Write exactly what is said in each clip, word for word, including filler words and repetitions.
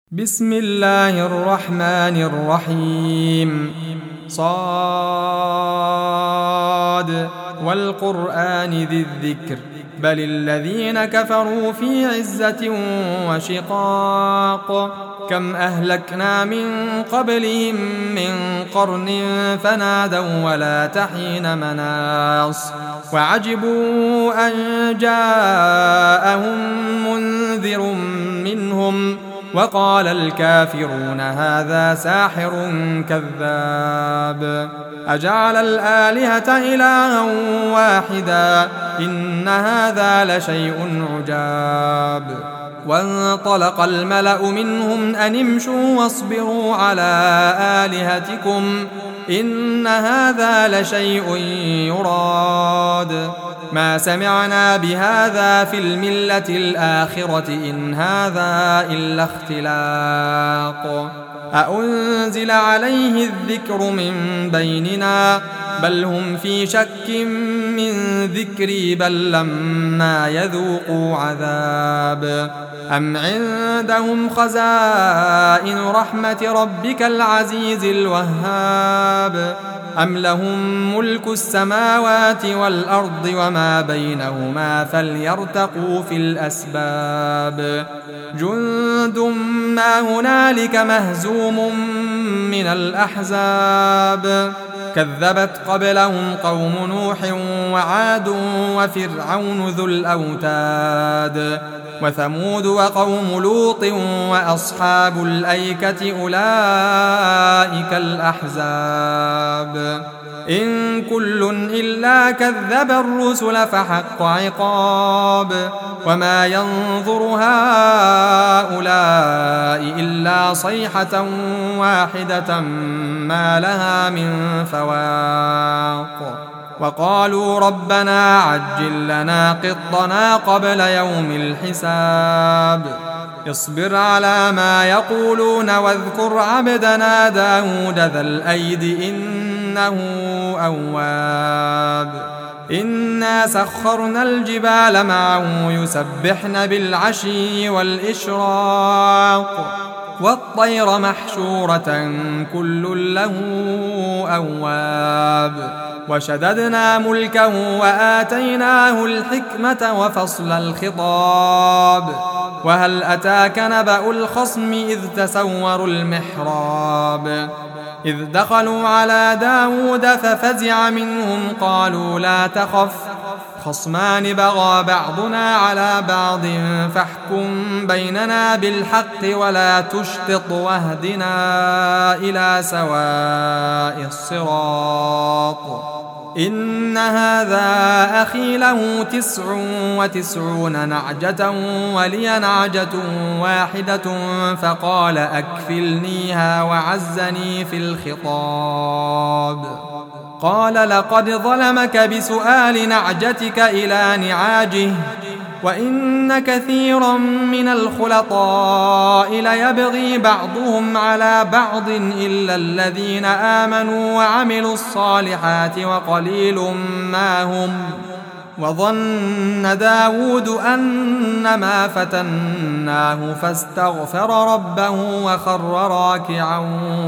بسم الله الرحمن الرحيم. صاد والقرآن ذي الذكر بل الذين كفروا في عزة وشقاق كم أهلكنا من قبلهم من قرن فنادوا ولا تحين مناص وعجبوا أن جاءهم منذر منهم وقال الكافرون هذا ساحر كذاب أجعل الآلهة إلها واحدا إن هذا لشيء عجاب. وانطلق الملأ منهم أن امشوا واصبروا على آلهتكم إن هذا لشيء يراد ما سمعنا بهذا في الملة الآخرة إن هذا إلا اختلاق أأنزل عليه الذكر من بيننا بل هم في شك من ذكري بل لما يذوقوا عذاب أم عندهم خزائن رحمة ربك العزيز الوهاب أم لهم ملك السماوات والأرض وما بينهما فليرتقوا في الأسباب جند ما هنالك مهزوم من الأحزاب كذبت قبلهم قوم نوح وعاد وفرعون ذو الأوتاد وثمود وقوم لوط وأصحاب الأيكة أولئك الأحزاب إن كل إلا كذب الرسل فحق عقاب وما ينظر هؤلاء إلا صيحة واحدة ما لها من فواق وقالوا ربنا عجل لنا قطنا قبل يوم الحساب اصبر على ما يقولون واذكر عبدنا داود ذا الأيد إنه أواب إنا سخرنا الجبال معه يسبحن بالعشي والإشراق والطير محشورة كل له أواب وشددنا ملكه وآتيناه الحكمة وفصل الخطاب وهل أتاك نبأ الخصم إذ تسوروا المحراب إذ دخلوا على داود ففزع منهم قالوا لا تخف خصمان بغى بعضنا على بعض فاحكم بيننا بالحق ولا تشطط واهدنا إلى سواء الصراط إن هذا أخي له تسع وتسعون نعجة ولي نعجة واحدة فقال أكفلنيها وعزني في الخطاب قال لقد ظلمك بسؤال نعجتك إلى نعاجه وإن كثيرا من الخلطاء ليبغي بعضهم على بعض إلا الذين آمنوا وعملوا الصالحات وقليل ما هم وظن داود أنما فتناه فاستغفر ربه وخر راكعا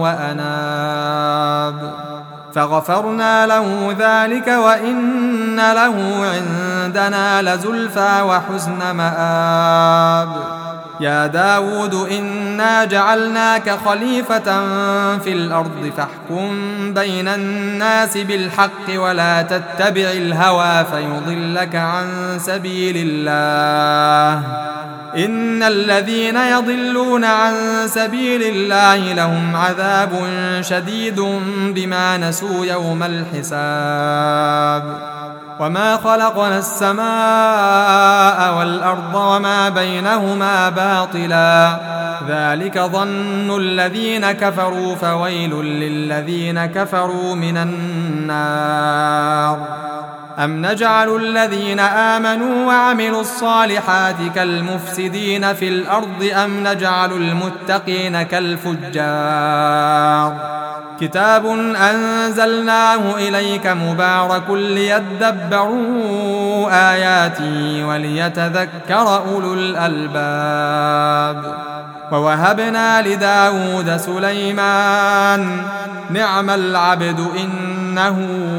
وأناب فغفرنا له ذلك وإن له عندنا لزلفى وحسن مآب يا داود إنا جعلناك خليفة في الأرض فاحكم بين الناس بالحق ولا تتبع الهوى فيضلك عن سبيل الله إن الذين يضلون عن سبيل الله لهم عذاب شديد بما نسوا يوم الحساب وما خلقنا السماء والأرض وما بينهما باطلا ذلك ظن الذين كفروا فويل للذين كفروا من النار أم نجعل الذين آمنوا وعملوا الصالحات كالمفسدين في الأرض أم نجعل المتقين كالفجار كتاب أنزلناه إليك مبارك ليدبروا آياته وليتذكر أولو الألباب ووهبنا لداود سليمان نعم العبد إنه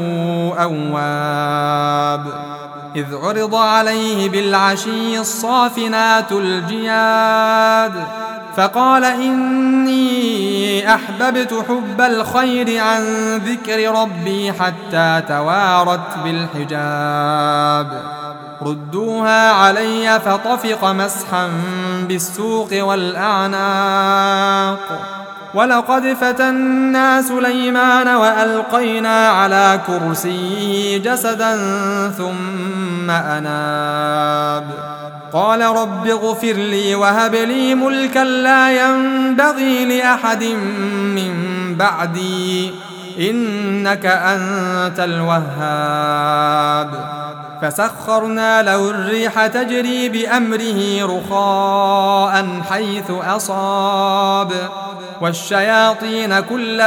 أواب إذ عرض عليه بالعشي الصافنات الجياد فقال إني أحببت حب الخير عن ذكر ربي حتى توارت بالحجاب ردوها علي فطفق مسحا بالسوق والأعناق ولقد فتنا سليمان وألقينا على كرسيه جسدا ثم أناب قال رب اغفر لي وهب لي ملكا لا ينبغي لأحد من بعدي إنك أنت الوهاب فسخرنا له الريح تجري بأمره رخاء حيث أصاب والشياطين كل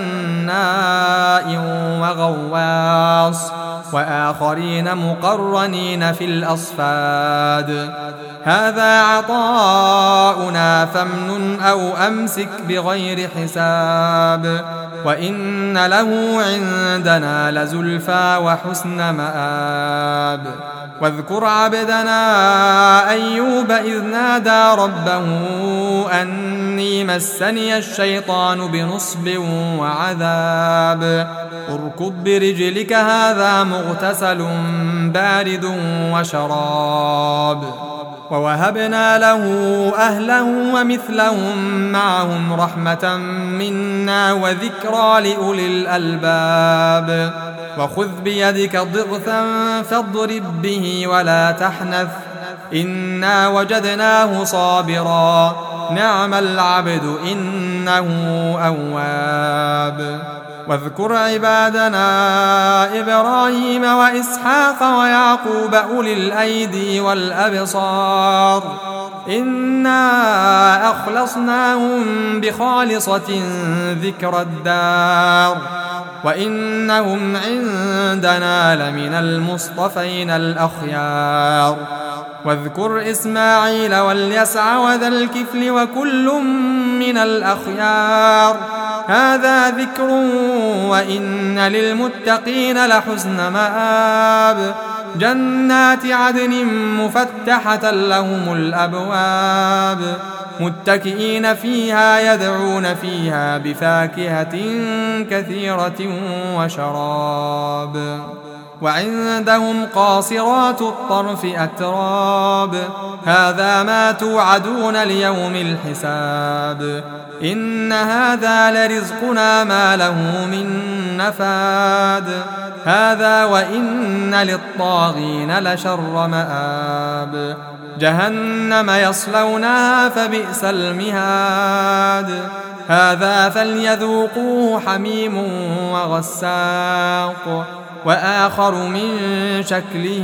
بناء وغواص وآخرين مقرنين في الأصفاد هذا عطاؤنا فامنن أو أمسك بغير حساب وإن له عندنا لزلفى وحسن مآب واذكر عبدنا أيوب إذ نادى ربه أني مسني الشيطان بنصب وعذاب اركض برجلك هذا مغتسل بارد وشراب ووهبنا له أهله ومثلهم معهم رحمة منا وذكرى لأولي الألباب وخذ بيدك ضغثا فاضرب به ولا تحنث إنا وجدناه صابرا نعم العبد إنه أواب واذكر عبادنا إبراهيم وإسحاق ويعقوب أولي الأيدي والأبصار إنا أخلصناهم بخالصة ذكر الدار وإنهم عندنا لمن المصطفين الأخيار واذكر إسماعيل واليسع وذا الكفل وكل من الأخيار هذا ذكر وإن للمتقين لحسن مآب جنات عدن مفتحة لهم الأبواب متكئين فيها يدعون فيها بفاكهة كثيرة وشراب وعندهم قاصرات الطرف أتراب هذا ما توعدون ليوم الحساب إن هذا لرزقنا ما له من نفاد هذا وإن للطاغين لشر مآب جهنم يصلونها فبئس المهاد هذا فليذوقوه حميم وغساق وآخر من شكله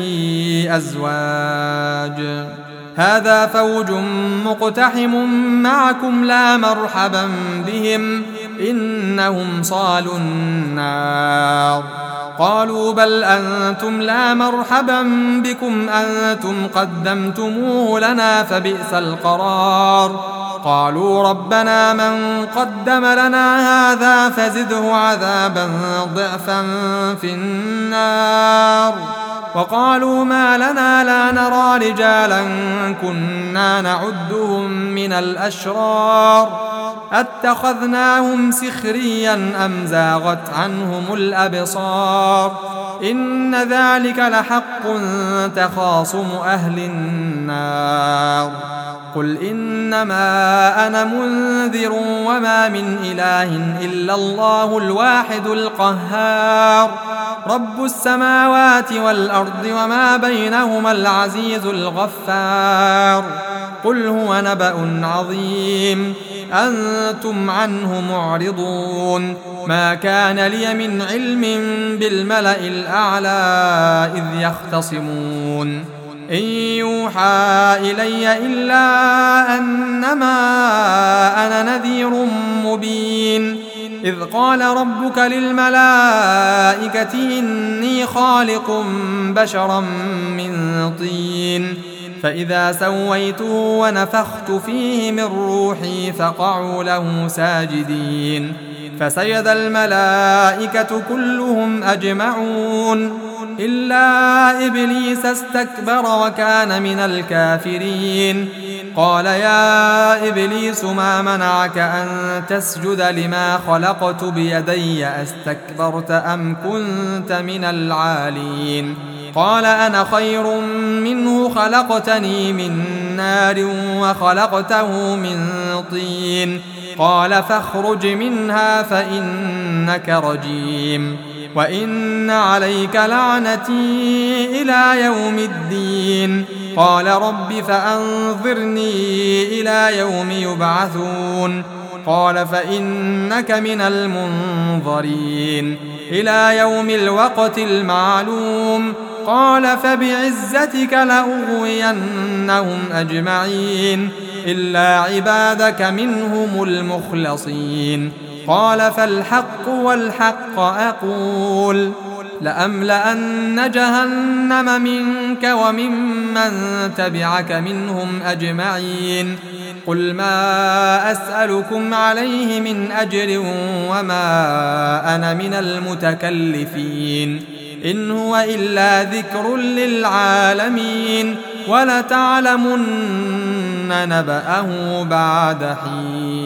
أزواج هذا فوج مقتحم معكم لا مرحبا بهم إنهم صالوا النار قالوا بل أنتم لا مرحبا بكم أنتم قدمتموه لنا فبئس القرار قالوا ربنا من قدم لنا هذا فزده عذابا ضعفا في النار وقالوا ما لنا لا نرى رجالا كنا نعدهم من الأشرار أتخذناهم سخريا أم زاغت عنهم الأبصار إن ذلك لحق تخاصم أهل النار قل إنما أنا منذر وما من إله إلا الله الواحد القهار رب السماوات والأرض وما بينهما العزيز الغفار قل هو نبأ عظيم أنتم عنه معرضون ما كان لي من علم بالملأ الأعلى إذ يختصمون إن يوحى إلي إلا أنما أنا نذير مبين إذ قال ربك للملائكة إني خالق بشرا من طين فإذا سويته ونفخت فيه من روحي فقعوا له ساجدين فسجد الملائكة كلهم أجمعون إلا إبليس استكبر وكان من الكافرين قال يا إبليس ما منعك أن تسجد لما خلقت بيدي أستكبرت أم كنت من العالين قال أنا خير منه خلقتني من نار وخلقته من طين قال فاخرج منها فإنك رجيم وإن عليك لعنتي إلى يوم الدين قال رب فأنظرني إلى يوم يبعثون قال فإنك من المنظرين إلى يوم الوقت المعلوم قال فبعزتك لأغوينهم أجمعين إلا عبادك منهم المخلصين قال فالحق والحق أقول لأملأن جهنم منك وممن تبعك منهم أجمعين قل ما أسألكم عليه من أجر وما أنا من المتكلفين إن هو إلا ذكر للعالمين ولتعلمن نبأه بعد حين.